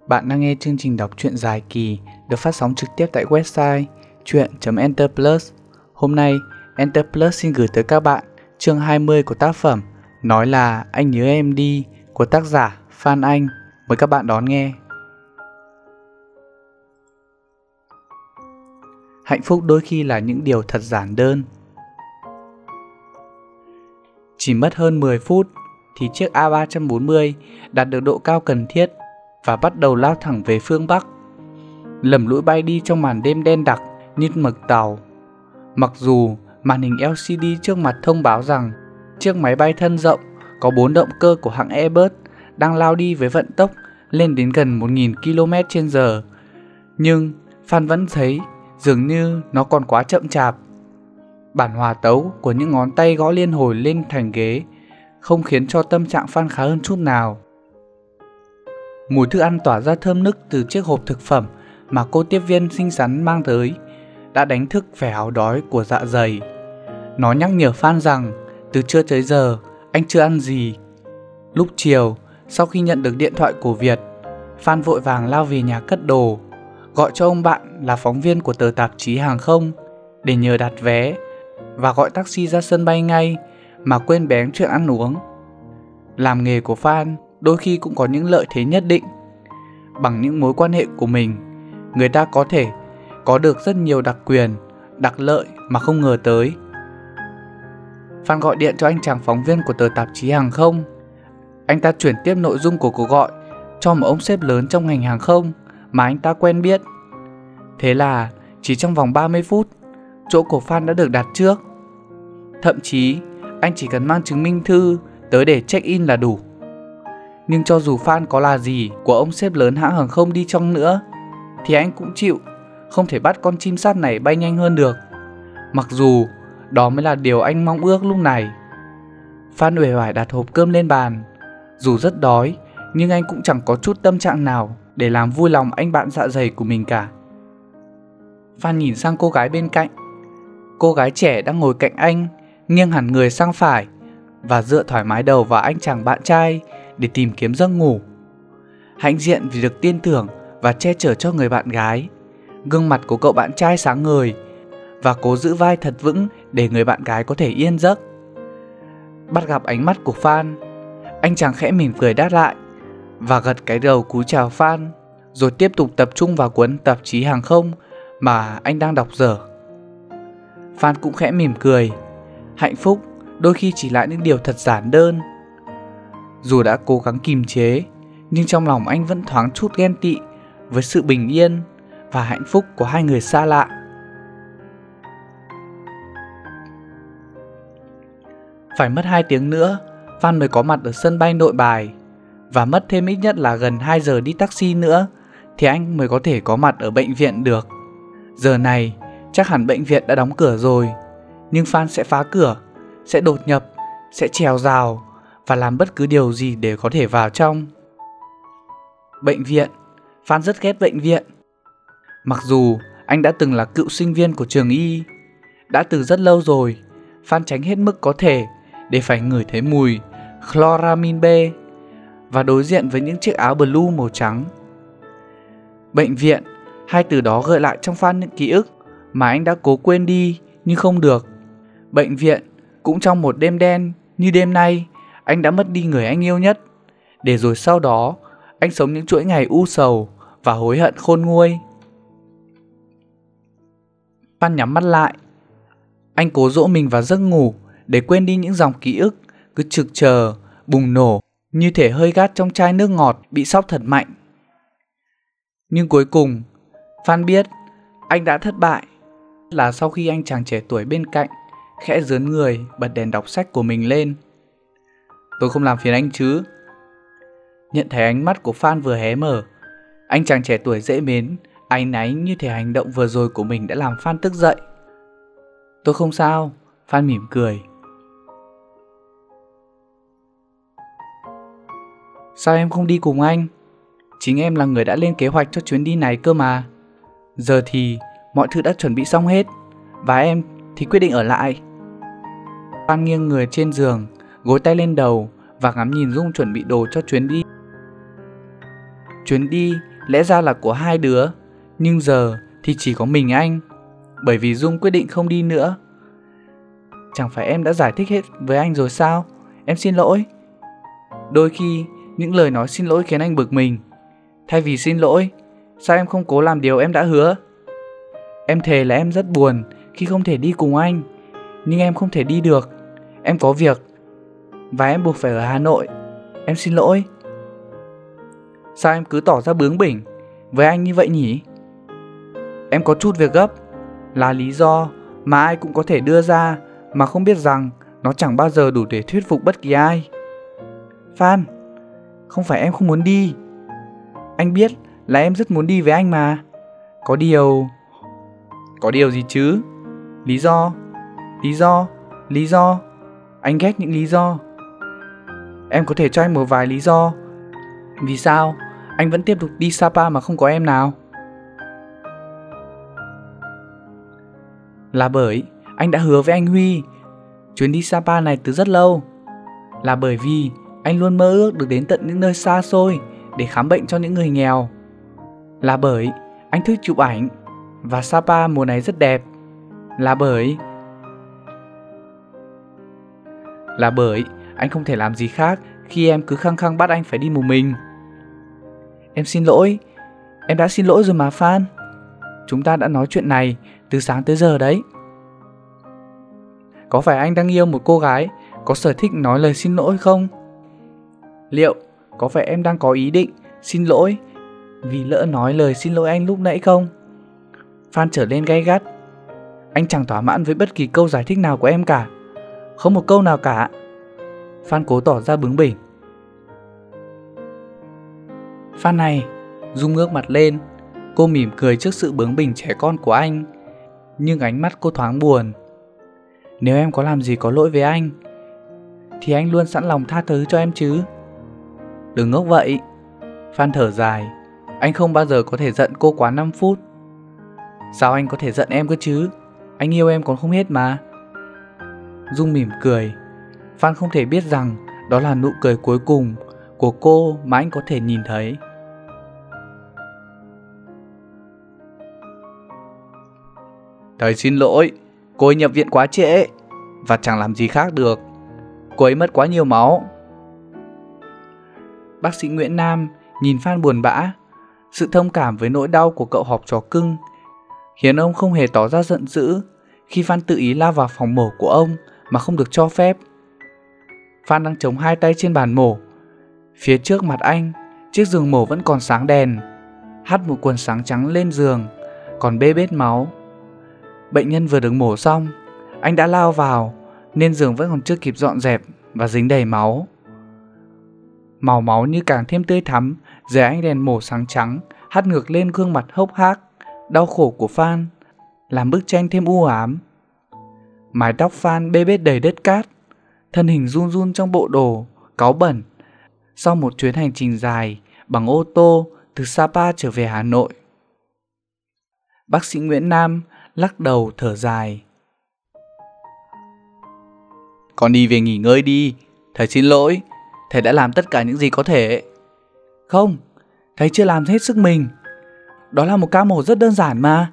Bạn đang nghe chương trình đọc truyện dài kỳ được phát sóng trực tiếp tại website truyện.enterplus. Hôm nay, Enterplus xin gửi tới các bạn chương 20 của tác phẩm Nói là anh nhớ em đi của tác giả Phan Anh. Mời các bạn đón nghe. Hạnh phúc đôi khi là những điều thật giản đơn. Chỉ mất hơn 10 phút thì chiếc A340 đạt được độ cao cần thiết và bắt đầu lao thẳng về phương Bắc. Lầm lũi bay đi trong màn đêm đen đặc như mực tàu. Mặc dù màn hình LCD trước mặt thông báo rằng chiếc máy bay thân rộng có 4 động cơ của hãng Airbus đang lao đi với vận tốc lên đến gần 1.000 km/h, nhưng Phan vẫn thấy dường như nó còn quá chậm chạp. Bản hòa tấu của những ngón tay gõ liên hồi lên thành ghế không khiến cho tâm trạng Phan khá hơn chút nào. Mùi thức ăn tỏa ra thơm nức từ chiếc hộp thực phẩm mà cô tiếp viên xinh xắn mang tới đã đánh thức vẻ háo đói của dạ dày. Nó nhắc nhở Phan rằng từ trưa tới giờ anh chưa ăn gì. Lúc chiều, sau khi nhận được điện thoại của Việt, Phan vội vàng lao về nhà cất đồ, gọi cho ông bạn là phóng viên của tờ tạp chí hàng không để nhờ đặt vé và gọi taxi ra sân bay ngay mà quên bén chuyện ăn uống. Làm nghề của Phan đôi khi cũng có những lợi thế nhất định. Bằng những mối quan hệ của mình, người ta có thể có được rất nhiều đặc quyền, đặc lợi mà không ngờ tới. Phan gọi điện cho anh chàng phóng viên của tờ tạp chí hàng không. Anh ta chuyển tiếp nội dung của cuộc gọi cho một ông sếp lớn trong ngành hàng không mà anh ta quen biết. Thế là chỉ trong vòng 30 phút, chỗ của Phan đã được đặt trước. Thậm chí anh chỉ cần mang chứng minh thư tới để check-in là đủ. Nhưng cho dù Phan có là gì của ông sếp lớn hãng hàng không đi chăng nữa thì anh cũng chịu, không thể bắt con chim sắt này bay nhanh hơn được. Mặc dù đó mới là điều anh mong ước lúc này. Phan uể oải đặt hộp cơm lên bàn. Dù rất đói, nhưng anh cũng chẳng có chút tâm trạng nào để làm vui lòng anh bạn dạ dày của mình cả. Phan nhìn sang cô gái bên cạnh. Cô gái trẻ đang ngồi cạnh anh, nghiêng hẳn người sang phải và dựa thoải mái đầu vào anh chàng bạn trai để tìm kiếm giấc ngủ. Hãnh diện vì được tin tưởng và che chở cho người bạn gái. Gương mặt của cậu bạn trai sáng ngời và cố giữ vai thật vững để người bạn gái có thể yên giấc. Bắt gặp ánh mắt của Phan, anh chàng khẽ mỉm cười đáp lại và gật cái đầu cúi chào Phan, rồi tiếp tục tập trung vào cuốn tạp chí hàng không mà anh đang đọc dở. Phan cũng khẽ mỉm cười. Hạnh phúc đôi khi chỉ là những điều thật giản đơn. Dù đã cố gắng kìm chế, nhưng trong lòng anh vẫn thoáng chút ghen tị với sự bình yên và hạnh phúc của hai người xa lạ. Phải mất 2 tiếng nữa, Phan mới có mặt ở sân bay Nội Bài, và mất thêm ít nhất là gần 2 giờ đi taxi nữa thì anh mới có thể có mặt ở bệnh viện được. Giờ này chắc hẳn bệnh viện đã đóng cửa rồi, nhưng Phan sẽ phá cửa, sẽ đột nhập, sẽ trèo rào và làm bất cứ điều gì để có thể vào trong. Bệnh viện, Phan rất ghét bệnh viện. Mặc dù anh đã từng là cựu sinh viên của trường y, đã từ rất lâu rồi, Phan tránh hết mức có thể để phải ngửi thấy mùi chloramin B và đối diện với những chiếc áo blue màu trắng. Bệnh viện, hai từ đó gợi lại trong Phan những ký ức mà anh đã cố quên đi nhưng không được. Bệnh viện, cũng trong một đêm đen như đêm nay, anh đã mất đi người anh yêu nhất, để rồi sau đó anh sống những chuỗi ngày u sầu và hối hận khôn nguôi. Phan nhắm mắt lại. Anh cố dỗ mình vào giấc ngủ để quên đi những dòng ký ức cứ trực chờ, bùng nổ như thể hơi gắt trong chai nước ngọt bị sóc thật mạnh. Nhưng cuối cùng, Phan biết anh đã thất bại. Là sau khi anh chàng trẻ tuổi bên cạnh khẽ rướn người bật đèn đọc sách của mình lên. Tôi không làm phiền anh chứ? Nhận thấy ánh mắt của Phan vừa hé mở, anh chàng trẻ tuổi dễ mến, áy náy như thể hành động vừa rồi của mình đã làm Phan tức giận. Tôi không sao, Phan mỉm cười. Sao em không đi cùng anh? Chính em là người đã lên kế hoạch cho chuyến đi này cơ mà. Giờ thì mọi thứ đã chuẩn bị xong hết, và em thì quyết định ở lại. Phan nghiêng người trên giường, gối tay lên đầu và ngắm nhìn Dung chuẩn bị đồ cho chuyến đi. Chuyến đi lẽ ra là của hai đứa, nhưng giờ thì chỉ có mình anh, bởi vì Dung quyết định không đi nữa. Chẳng phải em đã giải thích hết với anh rồi sao? Em xin lỗi. Đôi khi những lời nói xin lỗi khiến anh bực mình. Thay vì xin lỗi, sao em không cố làm điều em đã hứa? Em thề là em rất buồn khi không thể đi cùng anh, nhưng em không thể đi được. Em có việc và em buộc phải ở Hà Nội. Em xin lỗi. Sao em cứ tỏ ra bướng bỉnh với anh như vậy nhỉ? Em có chút việc gấp là lý do mà ai cũng có thể đưa ra, mà không biết rằng nó chẳng bao giờ đủ để thuyết phục bất kỳ ai. Phan, không phải em không muốn đi. Anh biết là em rất muốn đi với anh mà. Có điều gì chứ? Lý do. Anh ghét những lý do. Em có thể cho anh một vài lý do vì sao anh vẫn tiếp tục đi Sapa mà không có em nào? Là bởi anh đã hứa với anh Huy chuyến đi Sapa này từ rất lâu. Là bởi vì anh luôn mơ ước được đến tận những nơi xa xôi để khám bệnh cho những người nghèo. Là bởi anh thích chụp ảnh và Sapa mùa này rất đẹp. Là bởi anh không thể làm gì khác khi em cứ khăng khăng bắt anh phải đi một mình. Em xin lỗi. Em đã xin lỗi rồi mà Phan. Chúng ta đã nói chuyện này từ sáng tới giờ đấy. Có phải anh đang yêu một cô gái có sở thích nói lời xin lỗi không? Liệu có phải em đang có ý định xin lỗi vì lỡ nói lời xin lỗi anh lúc nãy không? Phan trở lên gay gắt. Anh chẳng thỏa mãn với bất kỳ câu giải thích nào của em cả. Không một câu nào cả. Phan cố tỏ ra bướng bỉnh. Phan này, Dung ngước mặt lên. Cô mỉm cười trước sự bướng bỉnh trẻ con của anh, nhưng ánh mắt cô thoáng buồn. Nếu em có làm gì có lỗi với anh thì anh luôn sẵn lòng tha thứ cho em chứ. Đừng ngốc vậy. Phan thở dài. Anh không bao giờ có thể giận cô quá 5 phút. Sao anh có thể giận em cơ chứ? Anh yêu em còn không hết mà. Dung mỉm cười. Phan không thể biết rằng đó là nụ cười cuối cùng của cô mà anh có thể nhìn thấy. Thầy xin lỗi, cô ấy nhập viện quá trễ và chẳng làm gì khác được. Cô ấy mất quá nhiều máu. Bác sĩ Nguyễn Nam nhìn Phan buồn bã. Sự thông cảm với nỗi đau của cậu học trò cưng khiến ông không hề tỏ ra giận dữ khi Phan tự ý lao vào phòng mổ của ông mà không được cho phép. Phan đang chống hai tay trên bàn mổ. Phía trước mặt anh, chiếc giường mổ vẫn còn sáng đèn. Hắt một quần sáng trắng lên giường, còn bê bết máu. Bệnh nhân vừa được mổ xong, anh đã lao vào, nên giường vẫn còn chưa kịp dọn dẹp và dính đầy máu. Màu máu như càng thêm tươi thắm dưới ánh đèn mổ sáng trắng hắt ngược lên gương mặt hốc hác, đau khổ của Phan, làm bức tranh thêm u ám. Mái tóc Phan bê bết đầy đất cát, thân hình run run trong bộ đồ cáu bẩn sau một chuyến hành trình dài bằng ô tô từ Sapa trở về Hà Nội. Bác sĩ Nguyễn Nam lắc đầu thở dài. Con đi về nghỉ ngơi đi. Thầy xin lỗi. Thầy đã làm tất cả những gì có thể. Không, thầy chưa làm hết sức mình. Đó là một ca mổ rất đơn giản mà.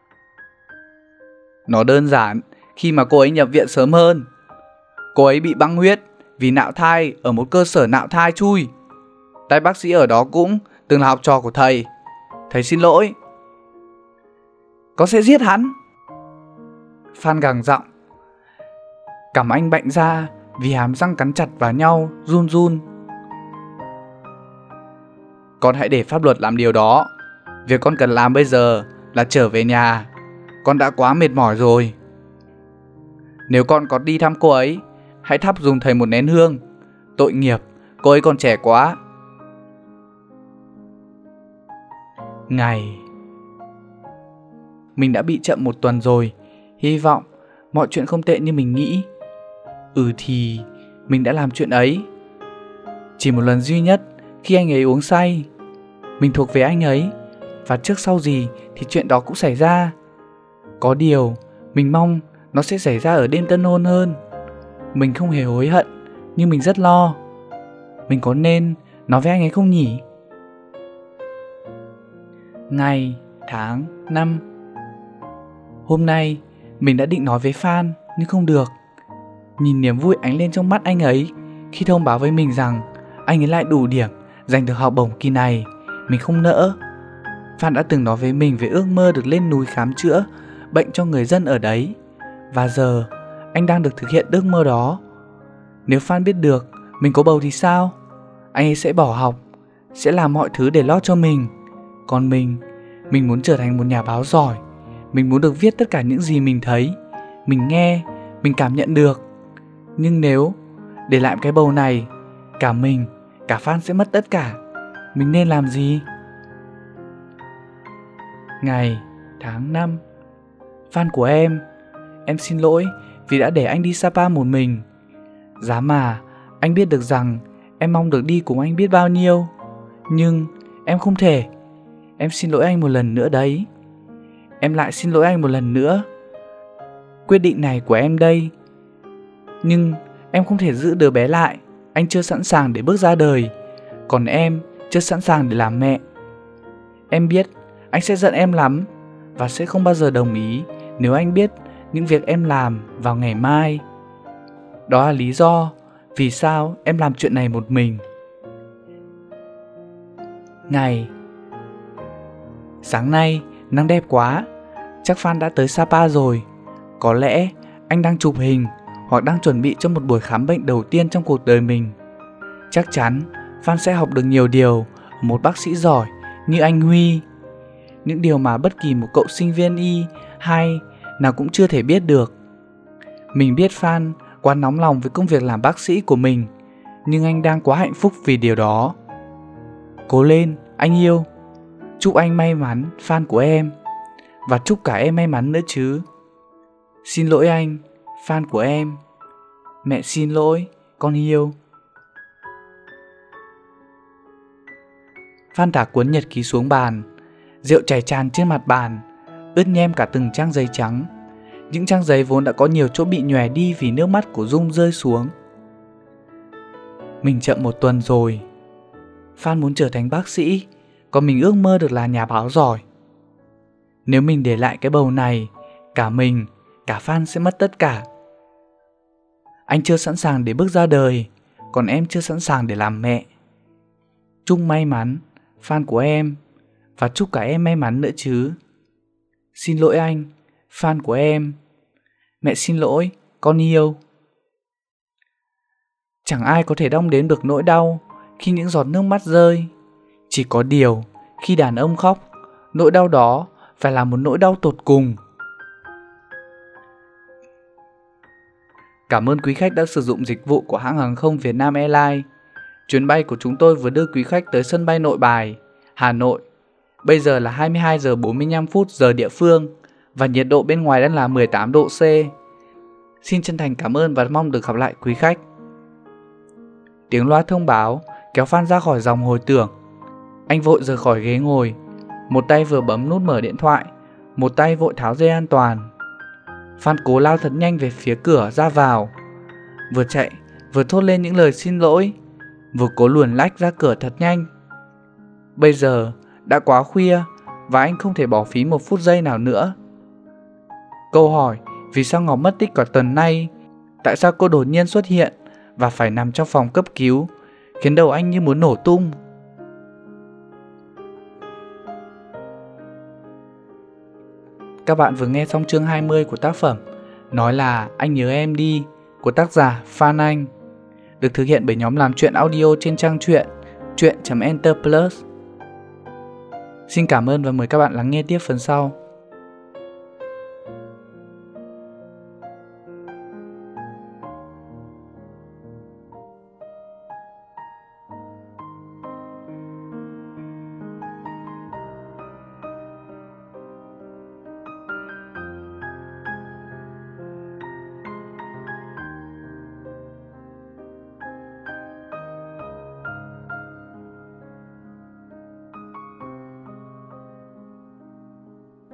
Nó đơn giản khi mà cô ấy nhập viện sớm hơn. Cô ấy bị băng huyết vì nạo thai ở một cơ sở nạo thai chui. Tay bác sĩ ở đó cũng từng là học trò của thầy. Thầy xin lỗi. Con sẽ giết hắn. Phan gằn giọng. Cằm anh bạnh ra vì hàm răng cắn chặt vào nhau, run run. Con hãy để pháp luật làm điều đó. Việc con cần làm bây giờ là trở về nhà. Con đã quá mệt mỏi rồi. Nếu con có đi thăm cô ấy, hãy thắp giùm thầy một nén hương. Tội nghiệp, cô ấy còn trẻ quá. Ngày. Mình đã bị chậm 1 tuần rồi. Hy vọng mọi chuyện không tệ như mình nghĩ. Thì mình đã làm chuyện ấy. Chỉ một lần duy nhất khi anh ấy uống say. Mình thuộc về anh ấy, và trước sau gì thì chuyện đó cũng xảy ra. Có điều mình mong nó sẽ xảy ra ở đêm tân hôn hơn. Mình không hề hối hận, nhưng mình rất lo. Mình có nên nói với anh ấy không nhỉ? Ngày, tháng, năm. Hôm nay mình đã định nói với Fan nhưng không được. Nhìn niềm vui ánh lên trong mắt anh ấy khi thông báo với mình rằng anh ấy lại đủ điểm giành được học bổng kỳ này, mình không nỡ. Fan đã từng nói với mình về ước mơ được lên núi khám chữa bệnh cho người dân ở đấy, và giờ anh đang được thực hiện ước mơ đó. Nếu Fan biết được mình có bầu thì sao? Anh ấy sẽ bỏ học, sẽ làm mọi thứ để lo cho mình. Còn mình muốn trở thành một nhà báo giỏi. Mình muốn được viết tất cả những gì mình thấy, mình nghe, mình cảm nhận được. Nhưng nếu để lại cái bầu này, cả mình, cả Fan sẽ mất tất cả. Mình nên làm gì? Ngày, tháng, năm. Fan của em xin lỗi vì đã để anh đi Sapa một mình. Giá mà anh biết được rằng em mong được đi cùng anh biết bao nhiêu. Nhưng em không thể. Em xin lỗi anh một lần nữa đấy. Em lại xin lỗi anh một lần nữa. Quyết định này của em đây. Nhưng em không thể giữ đứa bé lại. Anh chưa sẵn sàng để bước ra đời. Còn em chưa sẵn sàng để làm mẹ. Em biết anh sẽ giận em lắm, và sẽ không bao giờ đồng ý nếu anh biết những việc em làm vào ngày mai. Đó là lý do vì sao em làm chuyện này một mình. Ngày. Sáng nay nắng đẹp quá. Chắc Fan đã tới Sapa rồi. Có lẽ anh đang chụp hình hoặc đang chuẩn bị cho một buổi khám bệnh đầu tiên trong cuộc đời mình. Chắc chắn Fan sẽ học được nhiều điều ở một bác sĩ giỏi như anh Huy. Những điều mà bất kỳ một cậu sinh viên y hay nào cũng chưa thể biết được. Mình biết Fan quá nóng lòng với công việc làm bác sĩ của mình, nhưng anh đang quá hạnh phúc vì điều đó. Cố lên, anh yêu. Chúc anh may mắn, Fan của em. Và chúc cả em may mắn nữa chứ. Xin lỗi anh, Fan của em. Mẹ xin lỗi, con yêu. Fan thả cuốn nhật ký xuống bàn. Rượu chảy tràn trên mặt bàn, ướt nhem cả từng trang giấy trắng. Những trang giấy vốn đã có nhiều chỗ bị nhòe đi vì nước mắt của Dung rơi xuống. Mình chậm 1 tuần rồi. Fan muốn trở thành bác sĩ, còn mình ước mơ được là nhà báo giỏi. Nếu mình để lại cái bầu này, cả mình, cả Fan sẽ mất tất cả. Anh chưa sẵn sàng để bước ra đời, còn em chưa sẵn sàng để làm mẹ. Chúc may mắn, Fan của em. Và chúc cả em may mắn nữa chứ. Xin lỗi anh, Fan của em. Mẹ xin lỗi, con yêu. Chẳng ai có thể đong đếm được nỗi đau khi những giọt nước mắt rơi. Chỉ có điều, khi đàn ông khóc, nỗi đau đó phải là một nỗi đau tột cùng. Cảm ơn quý khách đã sử dụng dịch vụ của hãng hàng không Vietnam Airlines. Chuyến bay của chúng tôi vừa đưa quý khách tới sân bay Nội Bài, Hà Nội. Bây giờ là 22 giờ 45 phút giờ địa phương và nhiệt độ bên ngoài đang là 18 độ C. Xin chân thành cảm ơn và mong được gặp lại quý khách. Tiếng loa thông báo kéo Fan ra khỏi dòng hồi tưởng. Anh vội rời khỏi ghế ngồi, một tay vừa bấm nút mở điện thoại, một tay vội tháo dây an toàn. Fan cố lao thật nhanh về phía cửa ra vào, vừa chạy vừa thốt lên những lời xin lỗi, vừa cố luồn lách ra cửa thật nhanh. Bây giờ đã quá khuya và anh không thể bỏ phí 1 phút giây nào nữa. Câu hỏi vì sao Ngọc mất tích cả tuần nay, tại sao cô đột nhiên xuất hiện và phải nằm trong phòng cấp cứu, khiến đầu anh như muốn nổ tung. Các bạn vừa nghe xong chương 20 của tác phẩm Nói là anh nhớ em đi của tác giả Phan Anh, được thực hiện bởi nhóm làm truyện audio trên trang truyện truyện.enter+. Xin cảm ơn và mời các bạn lắng nghe tiếp phần sau.